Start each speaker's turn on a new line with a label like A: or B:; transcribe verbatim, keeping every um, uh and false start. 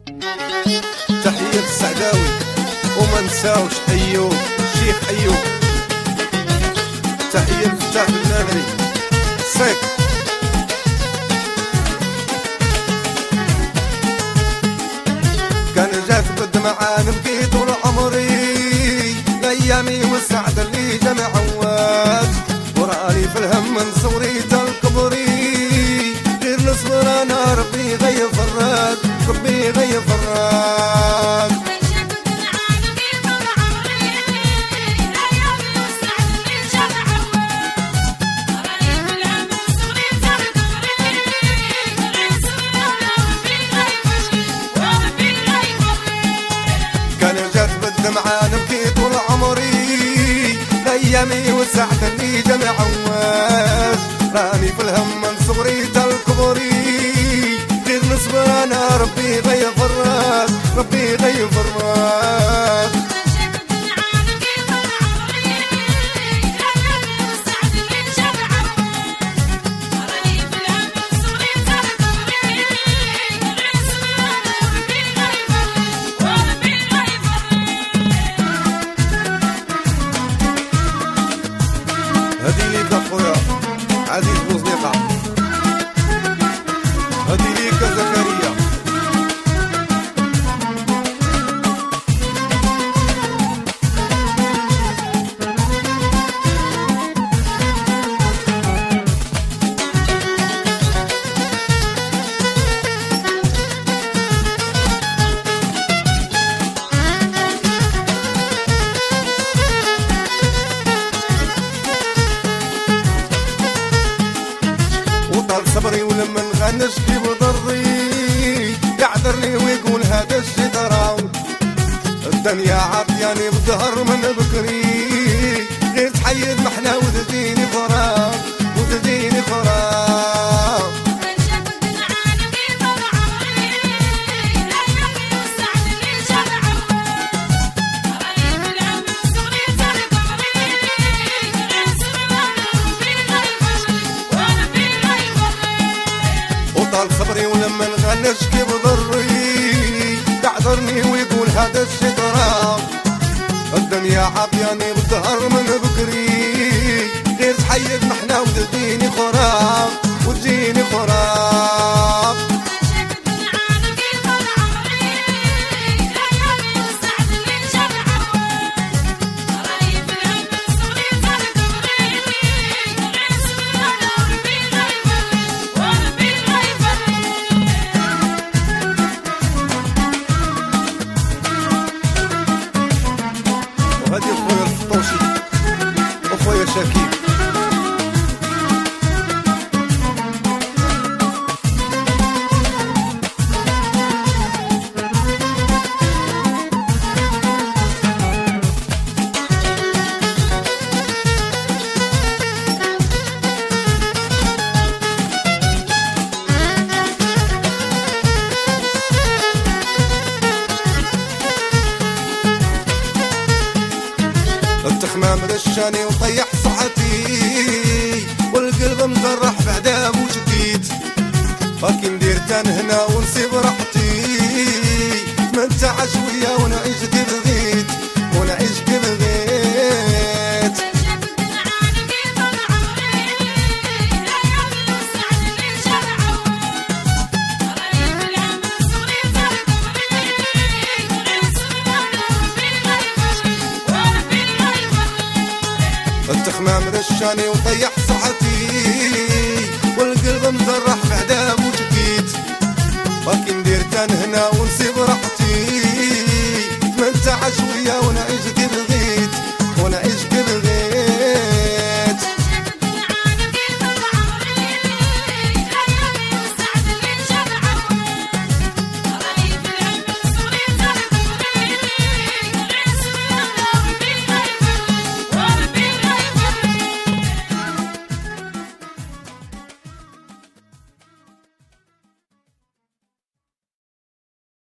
A: تحية السعداوي وما نساوش أيوب شيخ أيوب. تحية لفتاح النادري صيك. كان جات بالدمعة نبكي طول عمري، أيامي والسعد اللي جمع عواد، وراني في الهم من صغري تا كبري، غير نصبر أنا ربي غير فراد، ربي غير فراد. دمعة نبكي طول عمري، أيامي والسعد اللي جمع عواز، راني في الهم من صغري تا كبري، غير نصبر أنا ربي غير فراس، ربي غير فراس. هدي ليك اخويا عزيز بوزنيقة، هدي ليك زكريا. صبري ولما نغنش في بضري، يعذرني ويقول هذا الشي ترى، الدنيا عطياني بظهر من بكري، غير تحيد محنا وتجيني فراغ، وتجيني فراغ. طال صبري ولما نغنش كيف ضري، يعذرني ويقول هذا الشي ترى، الدنيا عطياني بالدهر من بكري، غير تحيد محنا وتجيني خراب، وتجيني خراب. وهدي اخويا الفطوشي واخويا شاكيب. التخمام رشاني وطيح صحتي، والقلب مجرح بعذاب وشكيت، باكي ندير تان هنا ونسيب راحتي، نتمتع شوية ونعيش كيف بغيت، ونعيش كيف بغيت. التخمام رشاني وطيح صحتي، والقلب مجرح بعذاب وشكيت، باكي ندير تان هنا ونسيب راحتي، نتمتع شوية ونعيش